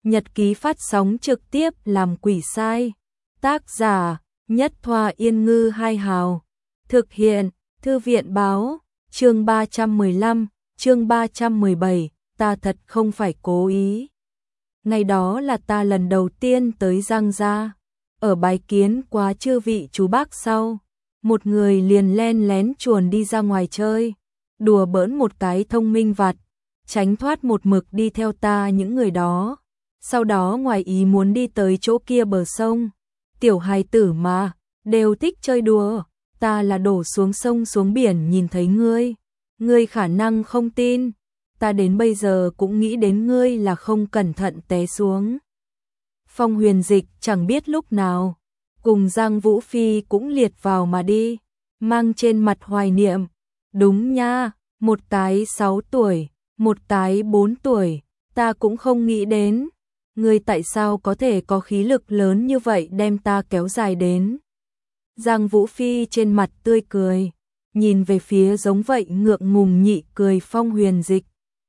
Nhật ký phát sóng trực tiếp làm quỷ sai. Tác giả: Nhất Thoa Yên Ngư Hai Hào. Thực hiện: Thư viện báo. Chương 315, chương 317, ta thật không phải cố ý. Ngày đó là ta lần đầu tiên tới Giang gia. Ở bái kiến quá chư vị chú bác sau, một người liền len lén chuồn đi ra ngoài chơi, đùa bỡn một cái thông minh vặt, tránh thoát một mực đi theo ta những người đó. Sau đó ngoài ý muốn đi tới chỗ kia bờ sông. Tiểu hài tử mà, đều thích chơi đùa. Ta là đổ xuống sông xuống biển nhìn thấy ngươi. Ngươi khả năng không tin. Ta đến bây giờ cũng nghĩ đến ngươi là không cẩn thận té xuống. Phong Huyền Dịch chẳng biết lúc nào, cùng Giang Vũ Phi cũng liệt vào mà đi, mang trên mặt hoài niệm. Đúng nha, một tái 6 tuổi, một tái 4 tuổi, ta cũng không nghĩ đến. Ngươi tại sao có thể có khí lực lớn như vậy đem ta kéo dài đến. Giang Vũ Phi trên mặt tươi cười, nhìn về phía giống vậy ngượng ngùng nhị cười Phong Huyền Dịch.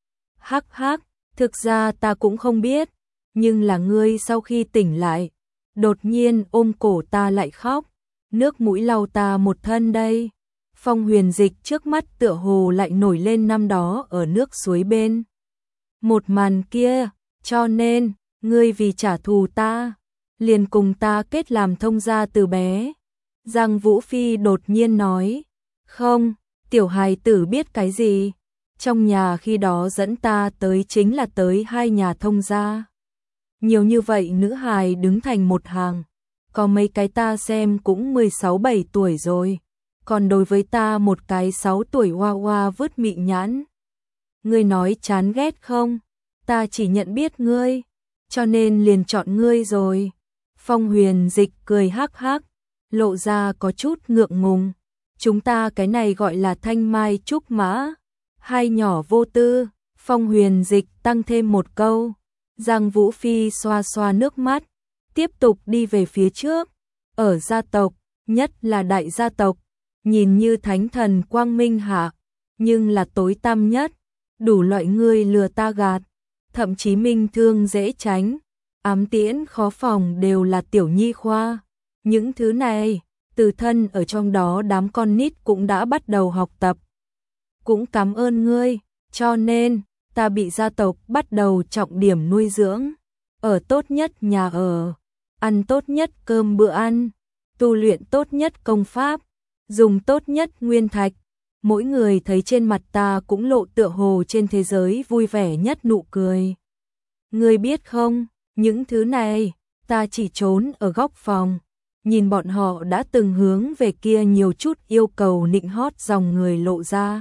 Hắc hắc, thực ra ta cũng không biết, nhưng là ngươi sau khi tỉnh lại, đột nhiên ôm cổ ta lại khóc, nước mũi lau ta một thân đây. Phong Huyền Dịch trước mắt tựa hồ lại nổi lên năm đó ở nước suối bên. Một màn kia, cho nên, ngươi vì trả thù ta, liền cùng ta kết làm thông gia từ bé. Giang Vũ Phi đột nhiên nói, không, tiểu hài tử biết cái gì, trong nhà khi đó dẫn ta tới chính là tới 2 nhà thông gia. Nhiều như vậy nữ hài đứng thành một hàng, có mấy cái ta xem cũng 16-17 tuổi rồi, còn đối với ta một cái 6 tuổi hoa hoa vứt mị nhãn. Ngươi nói chán ghét không? Ta chỉ nhận biết ngươi, cho nên liền chọn ngươi rồi. Phong Huyền Dịch cười hắc hắc, lộ ra có chút ngượng ngùng. Chúng ta cái này gọi là thanh mai trúc mã, hai nhỏ vô tư. Phong Huyền Dịch tăng thêm một câu. Giang Vũ Phi xoa xoa nước mắt, tiếp tục đi về phía trước. Ở gia tộc, nhất là đại gia tộc, nhìn như thánh thần quang minh hạ, nhưng là tối tăm nhất, đủ loại người lừa ta gạt, thậm chí minh thương dễ tránh, ám tiễn khó phòng đều là tiểu nhi khoa. Những thứ này, từ thân ở trong đó đám con nít cũng đã bắt đầu học tập. Cũng cảm ơn ngươi, cho nên, ta bị gia tộc bắt đầu trọng điểm nuôi dưỡng, ở tốt nhất nhà ở, ăn tốt nhất cơm bữa ăn, tu luyện tốt nhất công pháp, dùng tốt nhất nguyên thạch. Mỗi người thấy trên mặt ta cũng lộ tựa hồ trên thế giới vui vẻ nhất nụ cười. Ngươi biết không, những thứ này, ta chỉ trốn ở góc phòng, nhìn bọn họ đã từng hướng về kia nhiều chút yêu cầu nịnh hót dòng người lộ ra.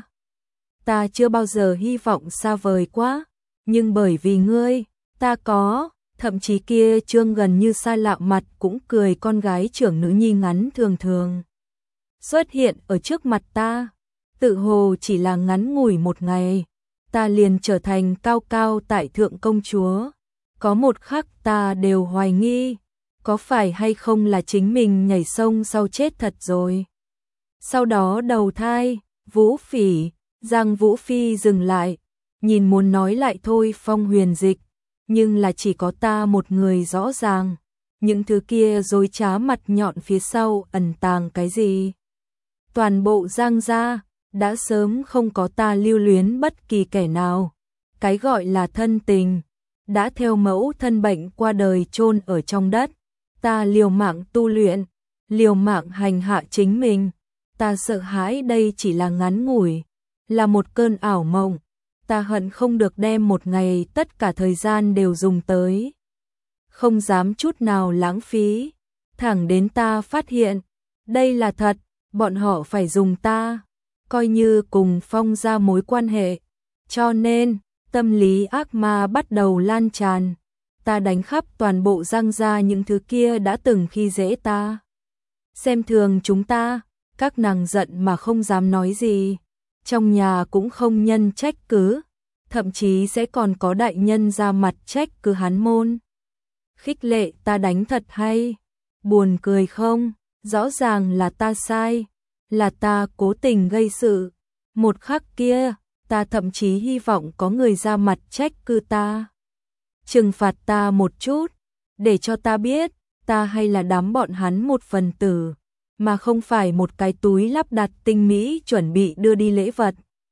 Ta chưa bao giờ hy vọng xa vời quá, nhưng bởi vì ngươi, ta có, thậm chí kia trương gần như xa lạ mặt cũng cười con gái trưởng nữ nhi ngắn thường thường. Xuất hiện ở trước mặt ta, tự hồ chỉ là ngắn ngủi một ngày, ta liền trở thành cao cao tại thượng công chúa. Có một khắc ta đều hoài nghi, có phải hay không là chính mình nhảy sông sau chết thật rồi. Sau đó đầu thai, Vũ Phỉ. Giang Vũ Phi dừng lại, nhìn muốn nói lại thôi Phong Huyền Dịch, nhưng là chỉ có ta một người rõ ràng, những thứ kia dối trá mặt nhọn phía sau ẩn tàng cái gì. Toàn bộ Giang gia, đã sớm không có ta lưu luyến bất kỳ kẻ nào, cái gọi là thân tình, đã theo mẫu thân bệnh qua đời chôn ở trong đất, ta liều mạng tu luyện, liều mạng hành hạ chính mình, ta sợ hãi đây chỉ là ngắn ngủi, là một cơn ảo mộng, ta hận không được đem một ngày tất cả thời gian đều dùng tới. Không dám chút nào lãng phí, thẳng đến ta phát hiện, đây là thật, bọn họ phải dùng ta, coi như cùng Phong ra mối quan hệ. Cho nên, tâm lý ác ma bắt đầu lan tràn, ta đánh khắp toàn bộ Giang gia những thứ kia đã từng khi dễ ta. Xem thường chúng ta, các nàng giận mà không dám nói gì. Trong nhà cũng không nhân trách cứ, thậm chí sẽ còn có đại nhân ra mặt trách cứ hắn môn. Khích lệ ta đánh thật hay, buồn cười không, rõ ràng là ta sai, là ta cố tình gây sự. Một khắc kia, ta thậm chí hy vọng có người ra mặt trách cứ ta. trừng phạt ta một chút, để cho ta biết, ta hay là đám bọn hắn một phần tử, mà không phải một cái túi lắp đặt tinh mỹ chuẩn bị đưa đi lễ vật.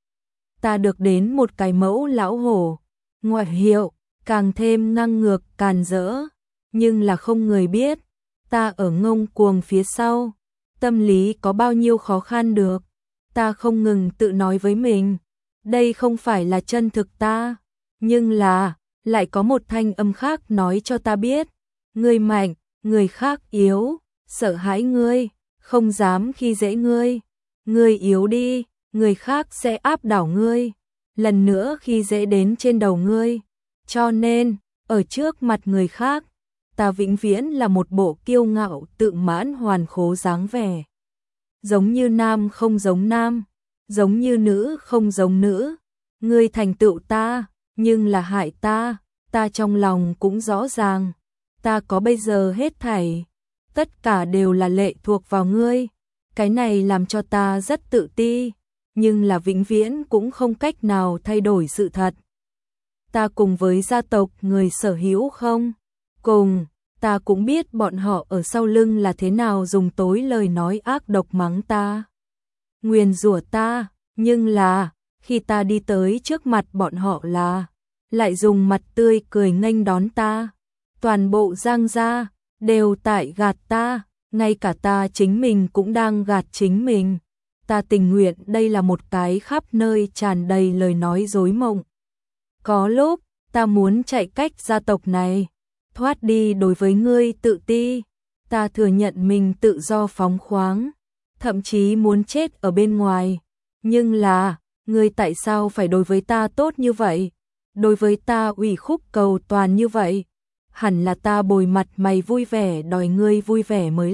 Ta được đến một cái mẫu lão hổ, ngoại hiệu, càng thêm ngang ngược càn rỡ, nhưng là không người biết, ta ở ngông cuồng phía sau, tâm lý có bao nhiêu khó khăn được. Ta không ngừng tự nói với mình, đây không phải là chân thực ta, nhưng là, lại có một thanh âm khác nói cho ta biết, ngươi mạnh, người khác yếu, sợ hãi ngươi, không dám khi dễ ngươi, ngươi yếu đi, người khác sẽ áp đảo ngươi, lần nữa khi dễ đến trên đầu ngươi, cho nên, ở trước mặt người khác, ta vĩnh viễn là một bộ kiêu ngạo tự mãn hoàn khố dáng vẻ. Giống như nam không giống nam, giống như nữ không giống nữ, ngươi thành tựu ta, nhưng là hại ta, ta trong lòng cũng rõ ràng, ta có bây giờ hết thảy, tất cả đều là lệ thuộc vào ngươi, cái này làm cho ta rất tự ti, nhưng là vĩnh viễn cũng không cách nào thay đổi sự thật. Ta cùng với gia tộc người sở hữu không? Cùng, ta cũng biết bọn họ ở sau lưng là thế nào dùng tối lời nói ác độc mắng ta, nguyền rủa ta, nhưng là, khi ta đi tới trước mặt bọn họ là, lại dùng mặt tươi cười nghênh đón ta, toàn bộ Giang gia, đều tại gạt ta, ngay cả ta chính mình cũng đang gạt chính mình. Ta tình nguyện đây là một cái khắp nơi tràn đầy lời nói dối mộng. Có lúc, ta muốn chạy cách gia tộc này, thoát đi đối với ngươi tự ti, ta thừa nhận mình tự do phóng khoáng, thậm chí muốn chết ở bên ngoài, nhưng là, ngươi tại sao phải đối với ta tốt như vậy, đối với ta ủy khúc cầu toàn như vậy, hẳn là ta bồi mặt mày vui vẻ đòi ngươi vui vẻ mới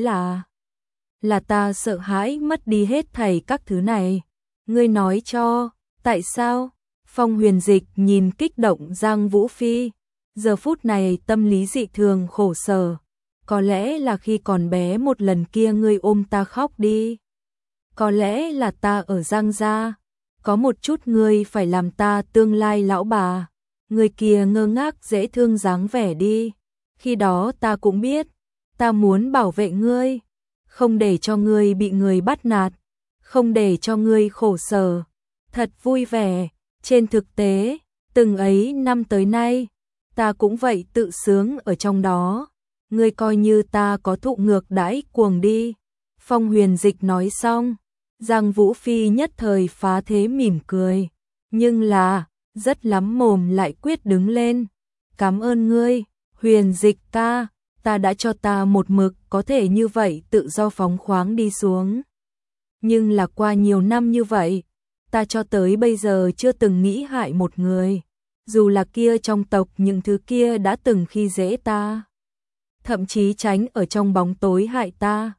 là ta sợ hãi mất đi hết thảy các thứ này, ngươi nói cho, tại sao? Phong Huyền Dịch nhìn kích động Giang Vũ Phi, giờ phút này tâm lý dị thường khổ sở, có lẽ là khi còn bé một lần kia ngươi ôm ta khóc đi, có lẽ là ta ở Giang gia, có một chút ngươi phải làm ta tương lai lão bà, người kia ngơ ngác dễ thương dáng vẻ đi, khi đó ta cũng biết, ta muốn bảo vệ ngươi, không để cho ngươi bị người bắt nạt, không để cho ngươi khổ sở, thật vui vẻ. Trên thực tế, từng ấy năm tới nay, ta cũng vậy tự sướng ở trong đó, ngươi coi như ta có thụ ngược đãi cuồng đi. Phong Huyền Dịch nói xong, Giang Vũ Phi nhất thời phá thế mỉm cười, nhưng là, rất lắm mồm lại quyết đứng lên. Cảm ơn ngươi, Huyền Dịch ca, ta đã cho ta một mực có thể như vậy tự do phóng khoáng đi xuống. Nhưng là qua nhiều năm như vậy, ta cho tới bây giờ chưa từng nghĩ hại một người, dù là kia trong tộc những thứ kia đã từng khi dễ ta, thậm chí tránh ở trong bóng tối hại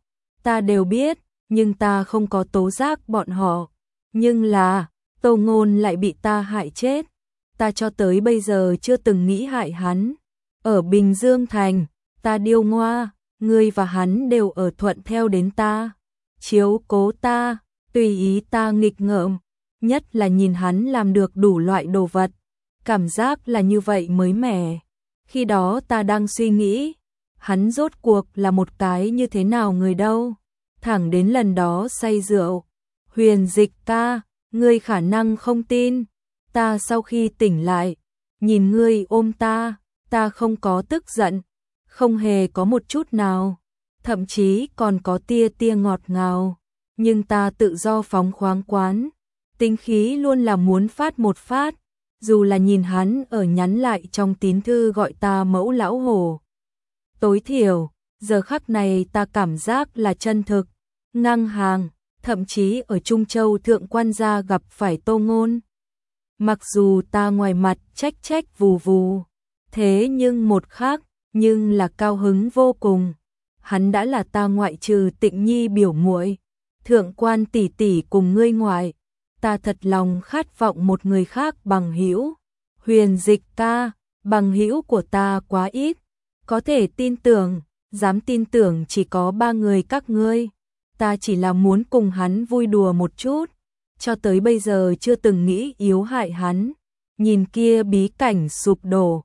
ta đều biết, nhưng ta không có tố giác bọn họ, nhưng là, Tô Ngôn lại bị ta hại chết, ta cho tới bây giờ chưa từng nghĩ hại hắn, ở Bình Dương Thành, ta điêu ngoa, ngươi và hắn đều ở thuận theo đến ta, chiếu cố ta, tùy ý ta nghịch ngợm, nhất là nhìn hắn làm được đủ loại đồ vật, cảm giác là như vậy mới mẻ. Khi đó ta đang suy nghĩ, hắn rốt cuộc là một cái như thế nào người đâu, thẳng đến lần đó say rượu. Huyền Dịch ca, ngươi khả năng không tin, ta sau khi tỉnh lại, nhìn ngươi ôm ta không có tức giận, không hề có một chút nào, thậm chí còn có tia tia ngọt ngào, nhưng ta tự do phóng khoáng quán, tính khí luôn là muốn phát một phát, dù là nhìn hắn ở nhắn lại trong tín thư gọi ta mẫu lão hổ. Tối thiểu, giờ khắc này ta cảm giác là chân thực, ngang hàng, thậm chí ở Trung Châu Thượng Quan gia gặp phải Tô Ngôn. Mặc dù ta ngoài mặt trách trách vù vù, thế nhưng một khác, nhưng là cao hứng vô cùng. Hắn đã là ta ngoại trừ Tịnh Nhi biểu muội, Thượng Quan tỷ tỷ cùng ngươi ngoại, ta thật lòng khát vọng một người khác bằng hữu. Huyền Dịch ca, bằng hữu của ta quá ít, có thể tin tưởng, dám tin tưởng chỉ có 3 người các ngươi. Ta chỉ là muốn cùng hắn vui đùa một chút, cho tới bây giờ chưa từng nghĩ yếu hại hắn. Nhìn kia bí cảnh sụp đổ,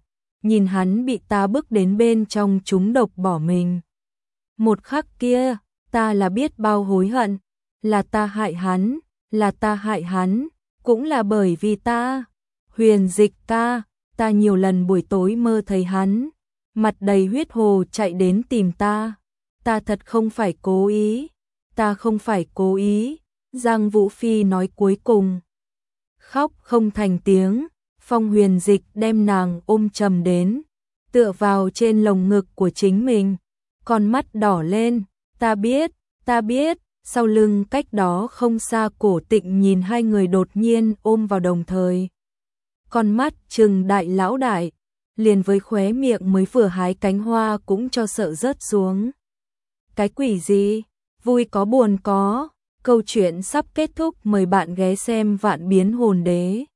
nhìn hắn bị ta bức đến bên trong trúng độc bỏ mình. Một khắc kia, ta là biết bao hối hận, là ta hại hắn, là ta hại hắn, cũng là bởi vì ta. Huyền Dịch ca, ta nhiều lần buổi tối mơ thấy hắn, mặt đầy huyết hồ chạy đến tìm ta. Ta thật không phải cố ý, ta không phải cố ý. Giang Vũ Phi nói cuối cùng. Khóc không thành tiếng, Phong Huyền Dịch đem nàng ôm chầm đến, tựa vào trên lồng ngực của chính mình, con mắt đỏ lên, ta biết, sau lưng cách đó không xa Cổ Tịnh nhìn hai người đột nhiên ôm vào đồng thời. Con mắt trừng đại lão đại, liền với khóe miệng mới vừa hái cánh hoa cũng cho sợ rớt xuống. Cái quỷ gì, vui có buồn có, câu chuyện sắp kết thúc, mời bạn ghé xem Vạn Biến Hồn Đế.